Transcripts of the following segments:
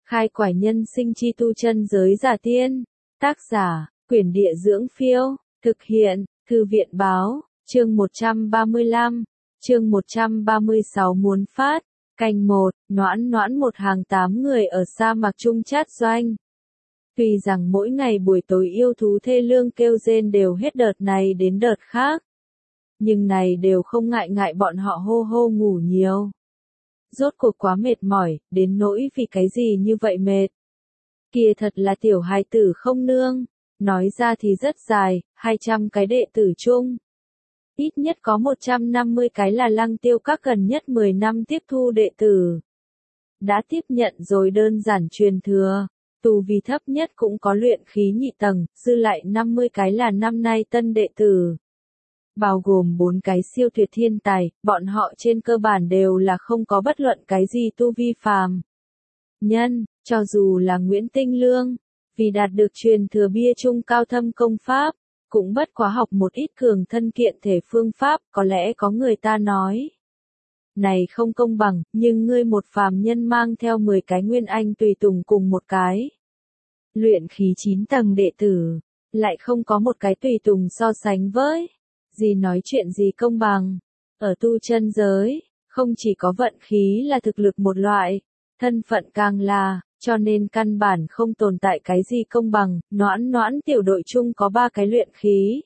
Khai quải nhân sinh chi tu chân giới giả tiên. Tác giả, Quyển Địa Dưỡng Phiêu. Thực hiện, Thư viện Báo. Chương 135. Chương 136 muốn phát. Canh 1, Noãn Noãn một hàng 8 người ở sa mạc Trung Chát Doanh. Tuy rằng mỗi ngày buổi tối yêu thú thê lương kêu rên đều hết đợt này đến đợt khác. Nhưng này đều không ngại bọn họ hô hô ngủ nhiều. Rốt cuộc quá mệt mỏi, đến nỗi vì cái gì như vậy mệt. Kia thật là tiểu hài tử không nương, nói ra thì rất dài, 200 cái đệ tử chung. Ít nhất có 150 cái là Lăng Tiêu Các gần nhất 10 năm tiếp thu đệ tử. Đã tiếp nhận rồi đơn giản truyền thừa, tu vi thấp nhất cũng có luyện khí nhị tầng, dư lại 50 cái là năm nay tân đệ tử. Bao gồm 4 cái siêu tuyệt thiên tài, bọn họ trên cơ bản đều là không có bất luận cái gì tu vi phàm. Nhân, cho dù là Nguyễn Tinh Lương, vì đạt được truyền thừa bia trung cao thâm công pháp, cũng bất quá học một ít cường thân kiện thể phương pháp, có lẽ có người ta nói. Này không công bằng, nhưng ngươi một phàm nhân mang theo 10 cái nguyên anh tùy tùng cùng một cái. Luyện khí 9 tầng đệ tử, lại không có một cái tùy tùng so sánh với. Gì nói chuyện gì công bằng. Ở tu chân giới, không chỉ có vận khí là thực lực một loại, thân phận càng là, cho nên căn bản không tồn tại cái gì công bằng. Noãn Noãn tiểu đội chung có 3 cái luyện khí,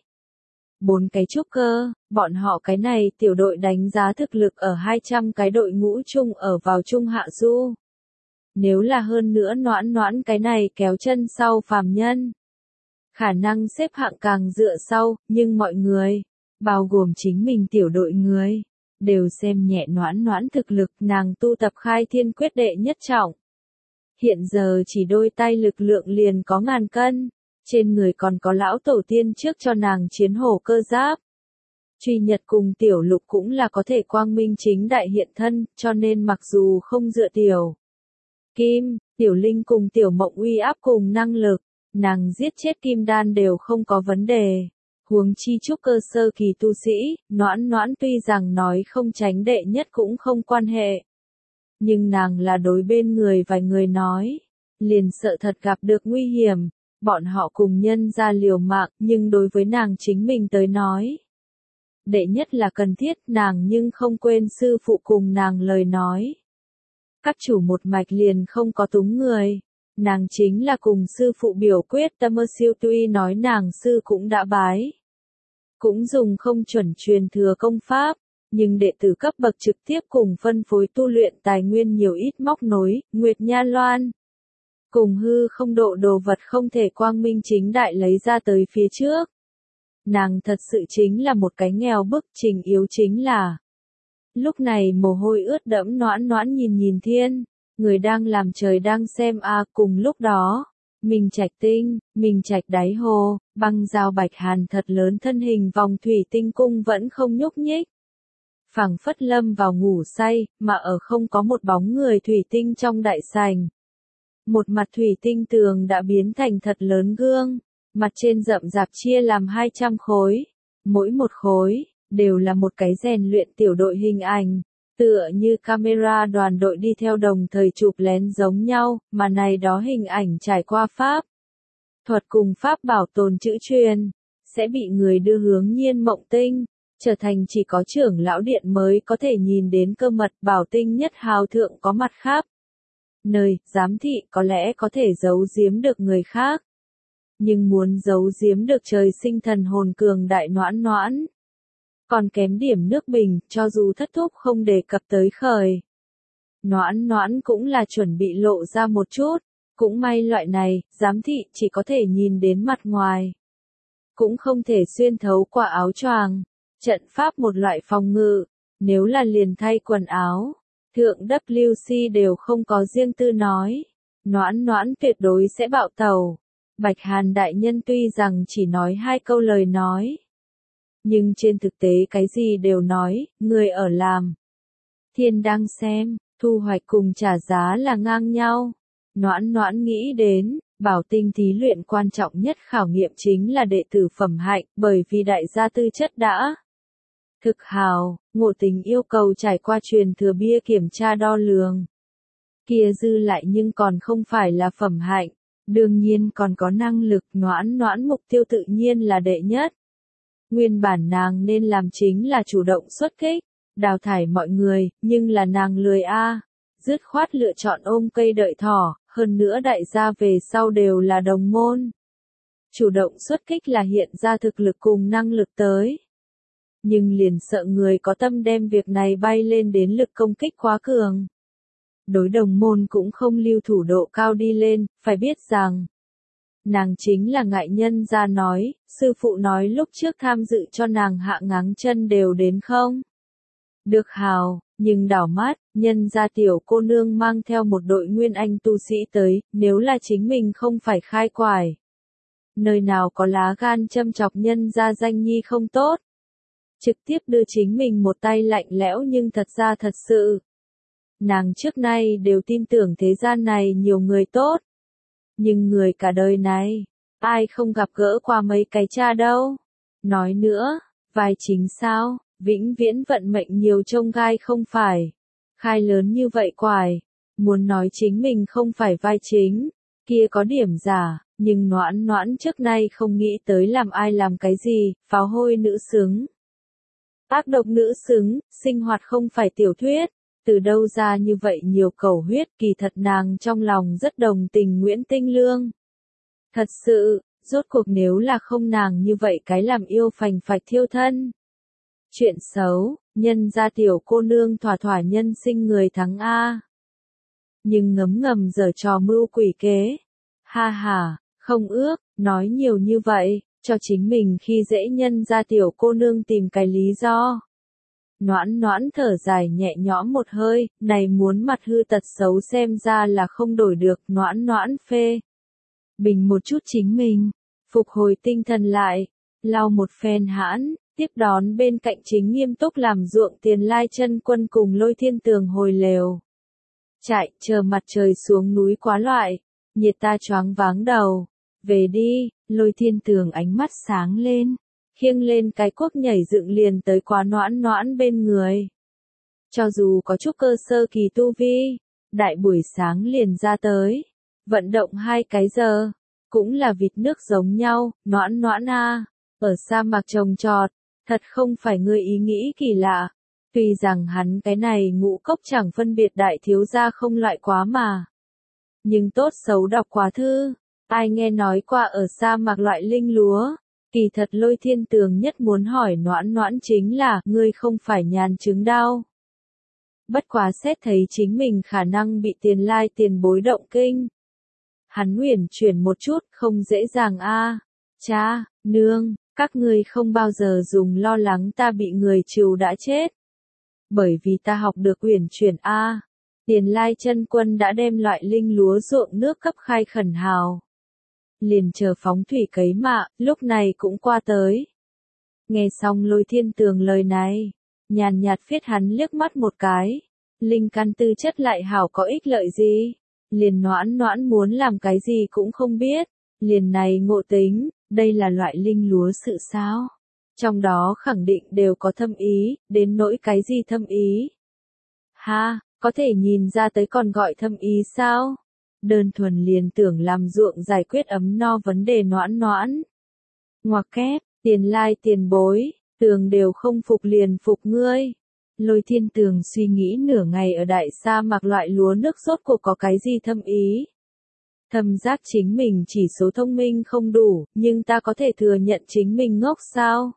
4 cái trúc cơ, bọn họ cái này tiểu đội đánh giá thực lực ở 200 cái đội ngũ chung ở vào trung hạ du. Nếu là hơn nữa Noãn Noãn cái này kéo chân sau phàm nhân, khả năng xếp hạng càng dựa sau, nhưng mọi người, bao gồm chính mình tiểu đội người, đều xem nhẹ Noãn Noãn thực lực. Nàng tu tập khai thiên quyết đệ nhất trọng. Hiện giờ chỉ đôi tay lực lượng liền có 1000 cân, trên người còn có lão tổ tiên trước cho nàng chiến hổ cơ giáp. Truy Nhật cùng Tiểu Lục cũng là có thể quang minh chính đại hiện thân, cho nên mặc dù không dựa Tiểu Kim, Tiểu Linh cùng Tiểu Mộng uy áp cùng năng lực, nàng giết chết Kim Đan đều không có vấn đề. Huống chi trúc cơ sơ kỳ tu sĩ, Noãn Noãn tuy rằng nói không tránh đệ nhất cũng không quan hệ. Nhưng nàng là đối bên người vài người nói, liền sợ thật gặp được nguy hiểm, bọn họ cùng nhân ra liều mạng, nhưng đối với nàng chính mình tới nói. Đệ nhất là cần thiết, nàng nhưng không quên sư phụ cùng nàng lời nói. Các chủ một mạch liền không có túng người. Nàng chính là cùng sư phụ biểu quyết tâm ơ siêu, tuy nói nàng sư cũng đã bái. Cũng dùng không chuẩn truyền thừa công pháp, nhưng đệ tử cấp bậc trực tiếp cùng phân phối tu luyện tài nguyên nhiều ít móc nối. Nguyệt Nha Loan cùng hư không độ đồ vật không thể quang minh chính đại lấy ra tới phía trước. Nàng thật sự chính là một cái nghèo bức, Trình yếu chính là. Lúc này mồ hôi ướt đẫm Noãn Noãn nhìn thiên, người đang làm trời đang xem cùng lúc đó. Minh Trạch Tinh, Minh Trạch đáy hồ, băng dao Bạch Hàn thật lớn thân hình vòng thủy tinh cung vẫn không nhúc nhích. Phảng phất lâm vào ngủ say, mà ở không có một bóng người thủy tinh trong đại sảnh. Một mặt thủy tinh tường đã biến thành thật lớn gương, mặt trên rậm rạp chia làm 200 khối. Mỗi một khối, đều là một cái rèn luyện tiểu đội hình ảnh. Tựa như camera đoàn đội đi theo đồng thời chụp lén giống nhau, mà này đó hình ảnh trải qua pháp thuật cùng pháp bảo tồn chữ truyền, sẽ bị người đưa hướng Nhiên Mộng Tinh, trở thành chỉ có trưởng lão điện mới có thể nhìn đến cơ mật bảo tinh nhất hào thượng có mặt khác. Nơi, giám thị có lẽ có thể giấu giếm được người khác. Nhưng muốn giấu giếm được trời sinh thần hồn cường đại Noãn Noãn. Còn kém điểm nước bình, cho dù thất thúc không đề cập tới khởi. Noãn Noãn cũng là chuẩn bị lộ ra một chút, cũng may loại này, giám thị chỉ có thể nhìn đến mặt ngoài. Cũng không thể xuyên thấu qua áo choàng, trận pháp một loại phòng ngự, nếu là liền thay quần áo, thượng WC đều không có riêng tư nói. Noãn Noãn tuyệt đối sẽ bạo tẩu. Bạch Hàn đại nhân tuy rằng chỉ nói 2 câu lời nói. Nhưng trên thực tế cái gì đều nói, người ở làm. Thiên đang xem, thu hoạch cùng trả giá là ngang nhau. Noãn Noãn nghĩ đến, bảo tinh thí luyện quan trọng nhất khảo nghiệm chính là đệ tử phẩm hạnh, bởi vì đại gia tư chất đã thực hào, ngộ tính yêu cầu trải qua truyền thừa bia kiểm tra đo lường. kia dư lại nhưng còn không phải là phẩm hạnh, đương nhiên còn có năng lực. Noãn Noãn mục tiêu tự nhiên là đệ nhất. Nguyên bản nàng nên làm chính là chủ động xuất kích, đào thải mọi người, nhưng là nàng lười dứt khoát lựa chọn ôm cây đợi thỏ, hơn nữa đại gia về sau đều là đồng môn. Chủ động xuất kích là hiện ra thực lực cùng năng lực tới. Nhưng liền sợ người có tâm đem việc này bay lên đến lực công kích quá cường. Đối đồng môn cũng không lưu thủ độ cao đi lên, phải biết rằng nàng chính là ngại nhân ra nói, sư phụ nói lúc trước tham dự cho nàng hạ ngáng chân đều đến không. Được hào, nhưng đảo mắt, nhân ra tiểu cô nương mang theo một đội nguyên anh tu sĩ tới, nếu là chính mình không phải khai quải. Nơi nào có lá gan châm chọc nhân ra danh nhi không tốt. Trực tiếp đưa chính mình một tay lạnh lẽo nhưng thật ra thật sự. Nàng trước nay đều tin tưởng thế gian này nhiều người tốt. Nhưng người cả đời này, ai không gặp gỡ qua mấy cái cha đâu. Nói nữa, vai chính sao, vĩnh viễn vận mệnh nhiều trông gai không phải. Khai lớn như vậy quải, muốn nói chính mình không phải vai chính, kia có điểm giả, nhưng Noãn Noãn trước nay không nghĩ tới làm ai làm cái gì, pháo hôi nữ xứng. Ác độc nữ xứng, sinh hoạt không phải tiểu thuyết, từ đâu ra như vậy nhiều cầu huyết, kỳ thật nàng trong lòng rất đồng tình Nguyễn Tinh Lương. Thật sự, rốt cuộc nếu là không nàng như vậy cái làm yêu phành phạch thiêu thân. Chuyện xấu, nhân ra tiểu cô nương thỏa thỏa nhân sinh người thắng Nhưng ngấm ngầm giở trò mưu quỷ kế. Ha ha, không ước, nói nhiều như vậy, cho chính mình khi dễ nhân ra tiểu cô nương tìm cái lý do. Noãn Noãn thở dài nhẹ nhõm một hơi, này muốn mặt hư tật xấu xem ra là không đổi được. Noãn Noãn phê bình một chút chính mình, phục hồi tinh thần lại, lau một phen hãn, tiếp đón bên cạnh chính nghiêm túc làm ruộng Tiền Lai Chân Quân cùng Lôi Thiên Tường hồi lều. Chạy, chờ mặt trời xuống núi quá loại, nhiệt ta choáng váng đầu. Về đi, Lôi Thiên Tường ánh mắt sáng lên, khiêng lên cái cuốc nhảy dựng liền tới quá Noãn Noãn bên người. Cho dù có chút cơ sơ kỳ tu vi, đại buổi sáng liền ra tới, vận động 2 cái giờ, cũng là vịt nước giống nhau. Noãn Noãn ở sa mạc trồng trọt, thật không phải ngươi ý nghĩ kỳ lạ. Tuy rằng hắn cái này ngũ cốc chẳng phân biệt đại thiếu gia không loại quá mà. Nhưng tốt xấu đọc quá thư, ai nghe nói qua ở sa mạc loại linh lúa. Kỳ thật Lôi Thiên Tường nhất muốn hỏi Noãn Noãn chính là, ngươi không phải nhàn chứng đau. Bất quá xét thấy chính mình khả năng bị Tiền Lai tiền bối động kinh. Hắn uyển chuyển một chút, không dễ dàng Cha, nương, các ngươi không bao giờ dùng lo lắng ta bị người trừ đã chết. Bởi vì ta học được uyển chuyển Tiền Lai Chân Quân đã đem loại linh lúa ruộng nước cấp khai khẩn hào. Liền chờ phóng thủy cấy mạ, lúc này cũng qua tới. Nghe xong Lôi Thiên Tường lời này, nhàn nhạt phiết hắn liếc mắt một cái. Linh căn tư chất lại hảo có ích lợi gì? Liền Noãn Noãn muốn làm cái gì cũng không biết. Liền này ngộ tính, đây là loại linh lúa sự sao? Trong đó khẳng định đều có thâm ý, đến nỗi cái gì thâm ý? Ha, có thể nhìn ra tới còn gọi thâm ý sao? Đơn thuần liền tưởng làm ruộng giải quyết ấm no vấn đề Noãn Noãn. Ngoặc kép, Tiền Lai tiền bối, Tường đều không phục liền phục ngươi. Lôi Thiên Tường suy nghĩ nửa ngày ở đại sa mạc loại lúa nước rốt cuộc có cái gì thâm ý. Thâm giác chính mình chỉ số thông minh không đủ, nhưng ta có thể thừa nhận chính mình ngốc sao?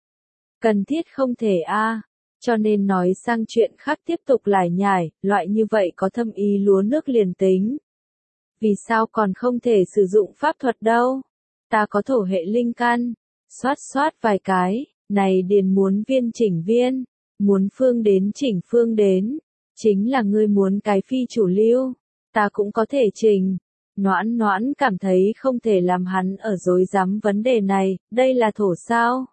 Cần thiết không thể cho nên nói sang chuyện khác tiếp tục lải nhải, loại như vậy có thâm ý lúa nước liền tính. Vì sao còn không thể sử dụng pháp thuật đâu? Ta có thổ hệ linh căn, xoát vài cái, này điền muốn viên chỉnh viên, muốn phương đến chỉnh phương đến, chính là ngươi muốn cái phi chủ lưu, ta cũng có thể chỉnh. Noãn Noãn cảm thấy không thể làm hắn ở dối rắm vấn đề này, đây là thổ sao?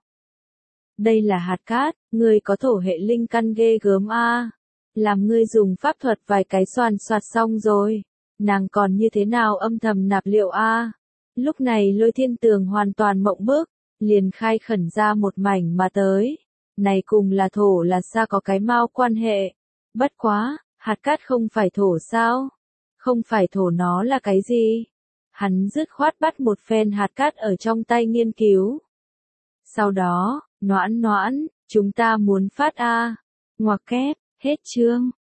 Đây là hạt cát, ngươi có thổ hệ linh căn ghê gớm làm ngươi dùng pháp thuật vài cái xoàn xoạt xong rồi. Nàng còn như thế nào âm thầm nạp liệu Lúc này Lôi Thiên Tường hoàn toàn mộng bức, liền khai khẩn ra một mảnh mà tới. Này cùng là thổ là sao có cái mau quan hệ. Bất quá, hạt cát không phải thổ sao? Không phải thổ nó là cái gì? Hắn dứt khoát bắt một phen hạt cát ở trong tay nghiên cứu. Sau đó, noãn noãn, chúng ta muốn phát a. Ngoặc kép, hết chương.